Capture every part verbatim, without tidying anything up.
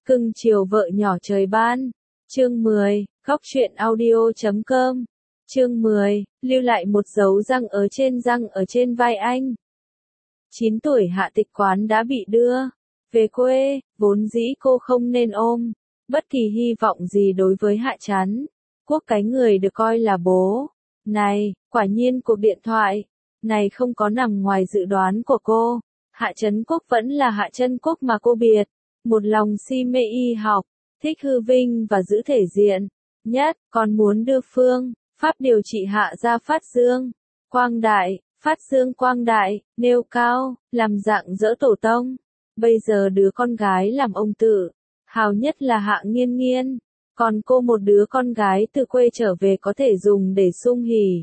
Cưng chiều vợ nhỏ trời ban. Chương mười, Góc truyện audio chấm com. Chương mười, lưu lại một dấu răng ở trên răng ở trên vai anh. chín tuổi Hạ Tịch Quán đã bị đưa về quê, vốn dĩ cô không nên ôm bất kỳ hy vọng gì đối với Hạ Chắn Quốc, cái người được coi là bố. Này, quả nhiên cuộc điện thoại này không có nằm ngoài dự đoán của cô. Hạ Chấn Quốc vẫn là Hạ Chân Quốc mà cô biệt, một lòng si mê y học, thích hư vinh và giữ thể diện nhất, còn muốn đưa phương pháp điều trị Hạ gia phát dương quang đại, phát dương quang đại, nêu cao, làm dạng dỡ tổ tông. Bây giờ đứa con gái làm ông tự hào nhất là Hạ Nghiên Nghiên, còn cô một đứa con gái từ quê trở về có thể dùng để sung hỉ.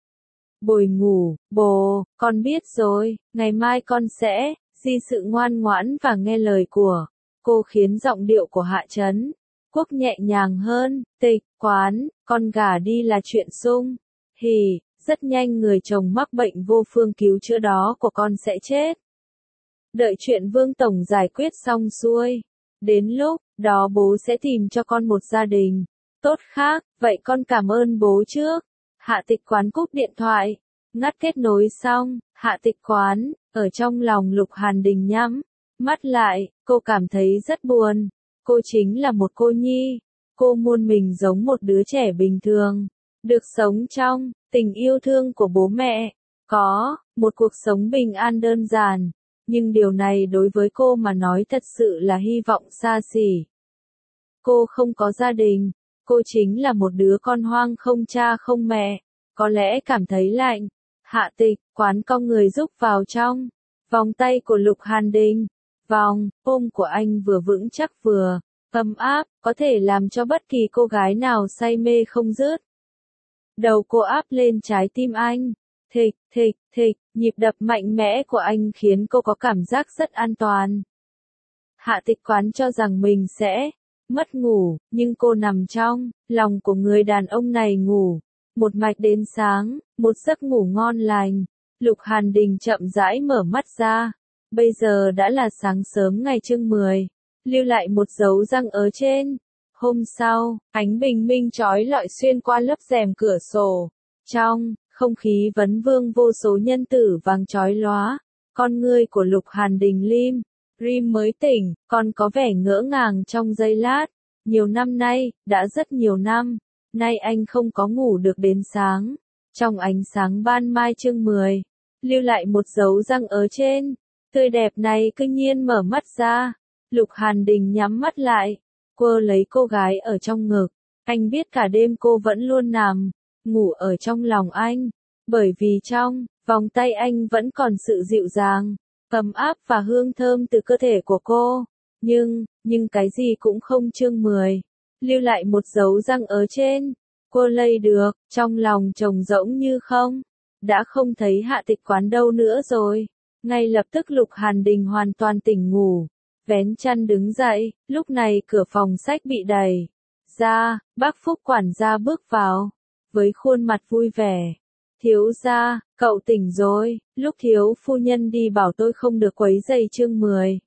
Bồi ngủ, bồ, con biết rồi, ngày mai con sẽ di sự ngoan ngoãn và nghe lời của cô, khiến giọng điệu của Hạ Chấn Quốc nhẹ nhàng hơn. Tịch Quán, con gả đi là chuyện sung hỉ, rất nhanh người chồng mắc bệnh vô phương cứu chữa đó của con sẽ chết. Đợi chuyện Vương Tổng giải quyết xong xuôi, đến lúc đó bố sẽ tìm cho con một gia đình tốt khác, vậy con cảm ơn bố trước. Hạ Tịch Quán cúp điện thoại, ngắt kết nối xong, Hạ Tịch Quán, ở trong lòng Lục Hàn Đình nhắm mắt lại, cô cảm thấy rất buồn. Cô chính là một cô nhi, cô muốn mình giống một đứa trẻ bình thường, được sống trong tình yêu thương của bố mẹ, có một cuộc sống bình an đơn giản, nhưng điều này đối với cô mà nói thật sự là hy vọng xa xỉ. Cô không có gia đình, cô chính là một đứa con hoang không cha không mẹ, có lẽ cảm thấy lạnh. Hạ Tịch Quán cong người rúc vào trong vòng tay của Lục Hàn Đình. Vòng ôm của anh vừa vững chắc vừa ấm áp, có thể làm cho bất kỳ cô gái nào say mê không dứt. Đầu cô áp lên trái tim anh, thịch, thịch, thịch, nhịp đập mạnh mẽ của anh khiến cô có cảm giác rất an toàn. Hạ Tịch Quán cho rằng mình sẽ mất ngủ, nhưng cô nằm trong lòng của người đàn ông này ngủ một mạch đến sáng, một giấc ngủ ngon lành. Lục Hàn Đình chậm rãi mở mắt ra. Bây giờ đã là sáng sớm ngày chương mười, lưu lại một dấu răng ở trên. Hôm sau, ánh bình minh chói lọi xuyên qua lớp rèm cửa sổ. Trong không khí vấn vương vô số nhân tử vàng chói lóa. Con ngươi của Lục Hàn Đình lim rim mới tỉnh, còn có vẻ ngỡ ngàng trong giây lát. Nhiều năm nay, đã rất nhiều năm, nay anh không có ngủ được đến sáng. Trong ánh sáng ban mai chương mười, lưu lại một dấu răng ở trên. Tươi đẹp này cứ nhiên mở mắt ra. Lục Hàn Đình nhắm mắt lại, quơ lấy cô gái ở trong ngực. Anh biết cả đêm cô vẫn luôn nằm ngủ ở trong lòng anh, bởi vì trong vòng tay anh vẫn còn sự dịu dàng, ấm áp và hương thơm từ cơ thể của cô. Nhưng, nhưng cái gì cũng không. Chương mười, lưu lại một dấu răng ở trên. Cô lay được, trong lòng trống rỗng như không, đã không thấy Hạ Tịch Quán đâu nữa rồi. Ngay lập tức Lục Hàn Đình hoàn toàn tỉnh ngủ, vén chăn đứng dậy. Lúc này cửa phòng sách bị đẩy ra, bác Phúc quản gia bước vào với khuôn mặt vui vẻ. Thiếu gia, cậu tỉnh rồi, lúc thiếu phu nhân đi bảo tôi không được quấy rầy. Chương mười,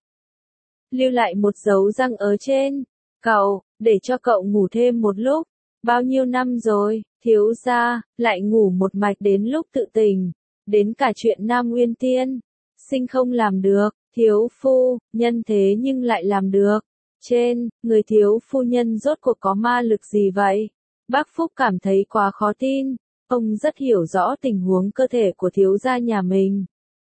lưu lại một dấu răng ở trên. Cậu, để cho cậu ngủ thêm một lúc. Bao nhiêu năm rồi, thiếu gia, lại ngủ một mạch đến lúc tự tỉnh, đến cả chuyện Nam Nguyên Tiên sinh không làm được, thiếu phu nhân thế nhưng lại làm được. Trên người thiếu phu nhân rốt cuộc có ma lực gì vậy? Bác Phúc cảm thấy quá khó tin. Ông rất hiểu rõ tình huống cơ thể của thiếu gia nhà mình.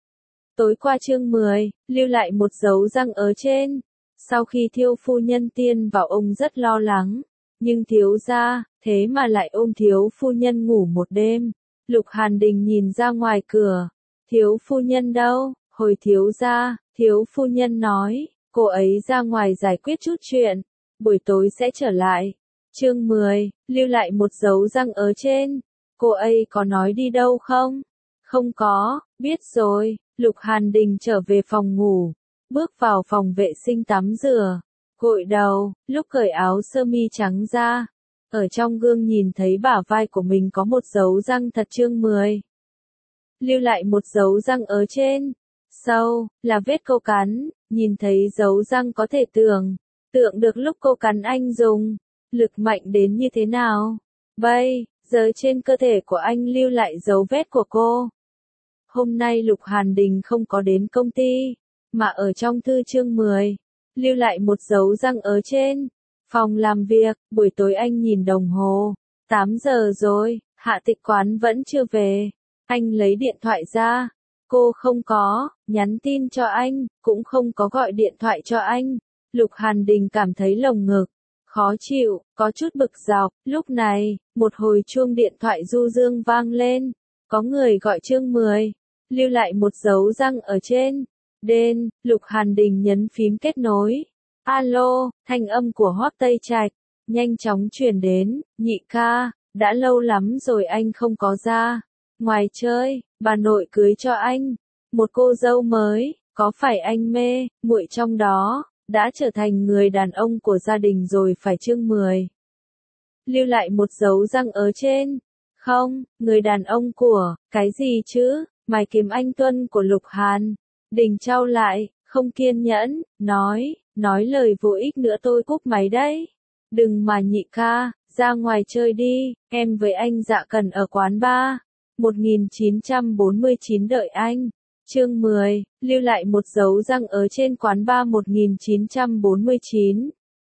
Tối qua chương mười, lưu lại một dấu răng ở trên. Sau khi thiếu phu nhân tiên vào, ông rất lo lắng. Nhưng thiếu gia, thế mà lại ôm thiếu phu nhân ngủ một đêm. Lục Hàn Đình nhìn ra ngoài cửa. Thiếu phu nhân đâu? Hồi thiếu gia, thiếu phu nhân nói, cô ấy ra ngoài giải quyết chút chuyện, buổi tối sẽ trở lại. Chương mười, lưu lại một dấu răng ở trên. Cô ấy có nói đi đâu không? Không có, biết rồi. Lục Hàn Đình trở về phòng ngủ, bước vào phòng vệ sinh tắm rửa, gội đầu, lúc cởi áo sơ mi trắng ra, ở trong gương nhìn thấy bả vai của mình có một dấu răng thật. Chương mười, lưu lại một dấu răng ở trên. Sâu, là vết câu cắn, nhìn thấy dấu răng có thể tưởng Tượng được lúc cô cắn anh dùng lực mạnh đến như thế nào. Bây giờ trên cơ thể của anh lưu lại dấu vết của cô. Hôm nay Lục Hàn Đình không có đến công ty, mà ở trong thư chương mười, lưu lại một dấu răng ở trên phòng làm việc. Buổi tối anh nhìn đồng hồ, tám giờ rồi, Hạ Tịch Quán vẫn chưa về. Anh lấy điện thoại ra, cô không có nhắn tin cho anh, cũng không có gọi điện thoại cho anh. Lục Hàn Đình cảm thấy lồng ngực khó chịu, có chút bực dọc. Lúc này, một hồi chuông điện thoại du dương vang lên, có người gọi chương mười, lưu lại một dấu răng ở trên đen. Lục Hàn Đình nhấn phím kết nối. Alo, thanh âm của Hoắc Tây Trạch nhanh chóng truyền đến. Nhị ca, đã lâu lắm rồi anh không có ra ngoài chơi, bà nội cưới cho anh một cô dâu mới, có phải anh mê muội trong đó, đã trở thành người đàn ông của gia đình rồi phải. Chương mười, lưu lại một dấu răng ở trên. Không, người đàn ông của, cái gì chứ, mày kiếm anh Tuân của Lục Hàn Đình trao lại, không kiên nhẫn, nói, nói lời vô ích nữa tôi cúp máy đấy. Đừng mà nhị ca, ra ngoài chơi đi, em với anh Dạ Cần ở quán bar. một nghìn chín trăm bốn mươi chín đợi anh. Chương mười, lưu lại một dấu răng ở trên quán bar một nghìn chín trăm bốn mươi chín.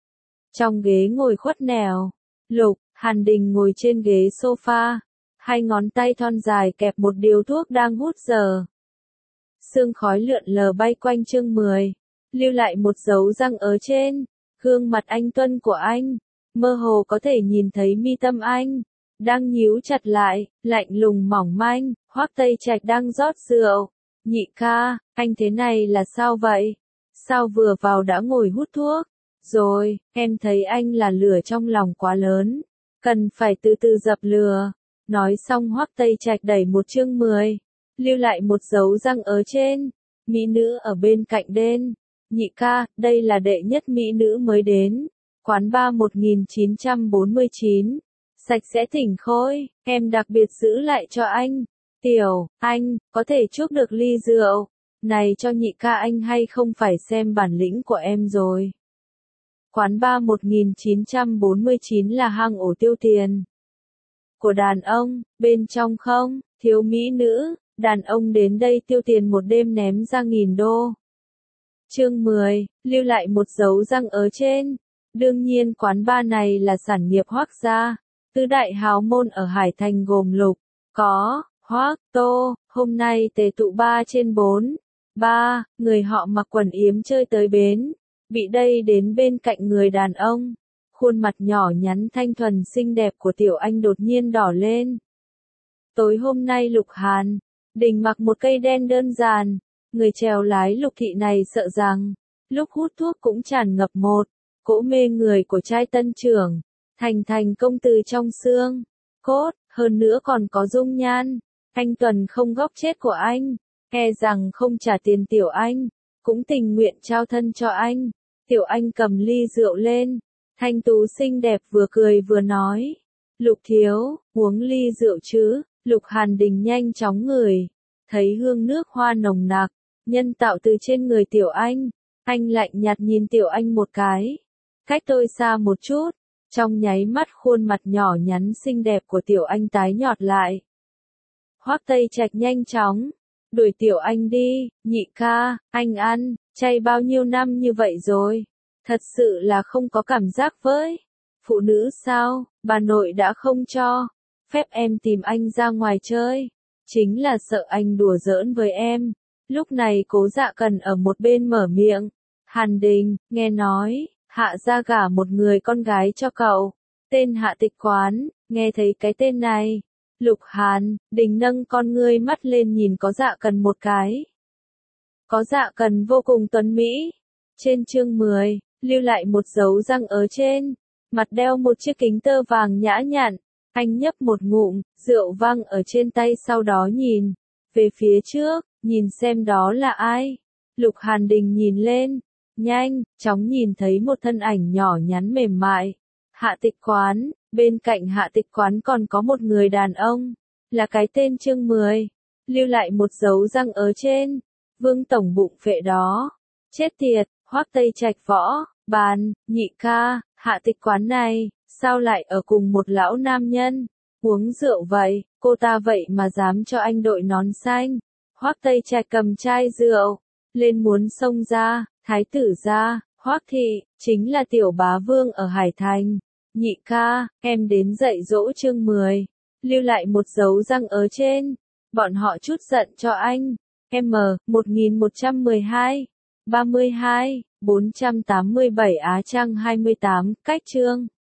Trong ghế ngồi khuất nẻo, Lục Hàn Đình ngồi trên ghế sofa, hai ngón tay thon dài kẹp một điếu thuốc đang hút dở. Sương khói lượn lờ bay quanh. Chương mười, lưu lại một dấu răng ở trên gương mặt anh Tuân của anh, mơ hồ có thể nhìn thấy mi tâm anh đang nhíu chặt lại, lạnh lùng mỏng manh. Hoắc Tây Trạch đang rót rượu. Nhị ca, anh thế này là sao vậy? Sao vừa vào đã ngồi hút thuốc? Rồi, em thấy anh là lửa trong lòng quá lớn, cần phải từ từ dập lửa. Nói xong Hoắc Tây Trạch đẩy một chương mười, lưu lại một dấu răng ở trên. Mỹ nữ ở bên cạnh đen. Nhị ca, đây là đệ nhất mỹ nữ mới đến quán bar một nghìn chín trăm bốn mươi chín. Sạch sẽ thỉnh khôi, em đặc biệt giữ lại cho anh. Tiểu, anh, có thể chúc được ly rượu này cho nhị ca anh hay không phải xem bản lĩnh của em rồi. Quán bar một nghìn chín trăm bốn mươi chín là hang ổ tiêu tiền của đàn ông, bên trong không thiếu mỹ nữ, đàn ông đến đây tiêu tiền một đêm ném ra nghìn đô. Chương mười, lưu lại một dấu răng ở trên. Đương nhiên quán bar này là sản nghiệp Hoắc gia. Tứ đại hào môn ở Hải Thành gồm Lục, có, Hoắc, Tô. Hôm nay tề tụ ba trên bốn. Ba, người họ mặc quần yếm chơi tới bến. Bị đây đến bên cạnh người đàn ông. Khuôn mặt nhỏ nhắn thanh thuần xinh đẹp của Tiểu Anh đột nhiên đỏ lên. Tối hôm nay Lục Hàn Đình mặc một cây đen đơn giản. Người chèo lái Lục thị này sợ rằng, lúc hút thuốc cũng tràn ngập một cỗ mê người của trai tân trưởng. Thành thành công từ trong xương cốt, hơn nữa còn có dung nhan. Anh Tuần không góc chết của anh, e rằng không trả tiền Tiểu Anh, cũng tình nguyện trao thân cho anh. Tiểu Anh cầm ly rượu lên, thanh tú xinh đẹp vừa cười vừa nói. Lục thiếu, uống ly rượu chứ? Lục Hàn Đình nhanh chóng ngửi, thấy hương nước hoa nồng nặc, nhân tạo từ trên người Tiểu Anh. Anh lạnh nhạt nhìn Tiểu Anh một cái, cách tôi xa một chút. Trong nháy mắt khuôn mặt nhỏ nhắn xinh đẹp của Tiểu Anh tái nhợt lại. Hoắc Tây Trạch nhanh chóng đuổi Tiểu Anh đi. Nhị ca, anh ăn chay bao nhiêu năm như vậy rồi, thật sự là không có cảm giác với phụ nữ sao? Bà nội đã không cho phép em tìm anh ra ngoài chơi, chính là sợ anh đùa giỡn với em. Lúc này Cố Dạ Cần ở một bên mở miệng. Hàn Đình, nghe nói Hạ gia gả một người con gái cho cậu, tên Hạ Tịch Quán. Nghe thấy cái tên này, Lục Hàn Đình nâng con ngươi mắt lên nhìn Có Dạ Cần một cái. Có Dạ Cần vô cùng tuấn mỹ. Trên chương mười, lưu lại một dấu răng ở trên mặt, đeo một chiếc kính tơ vàng nhã nhặn. Anh nhấp một ngụm rượu vang ở trên tay, sau đó nhìn về phía trước, nhìn xem đó là ai. Lục Hàn Đình nhìn lên, nhanh chóng nhìn thấy một thân ảnh nhỏ nhắn mềm mại. Hạ Tịch Quán. Bên cạnh Hạ Tịch Quán còn có một người đàn ông, là cái tên chương mười, lưu lại một dấu răng ở trên Vương tổng bụng phệ đó. Chết tiệt, Hoắc Tây Trạch võ Bàn, nhị ca, hạ tịch quán này, sao lại ở cùng một lão nam nhân? Uống rượu vậy, cô ta vậy mà dám cho anh đội nón xanh. Hoắc Tây Trạch cầm chai rượu, lên muốn xông ra, thái tử ra, Hoắc thị, chính là tiểu bá vương ở Hải Thành. Nhị ca, em đến dạy dỗ chương mười, lưu lại một dấu răng ở trên. Bọn họ chút giận cho anh. M, một nghìn một trăm mười hai, ba mươi hai, bốn trăm tám mươi bảy Á Trang hai mươi tám, cách chương.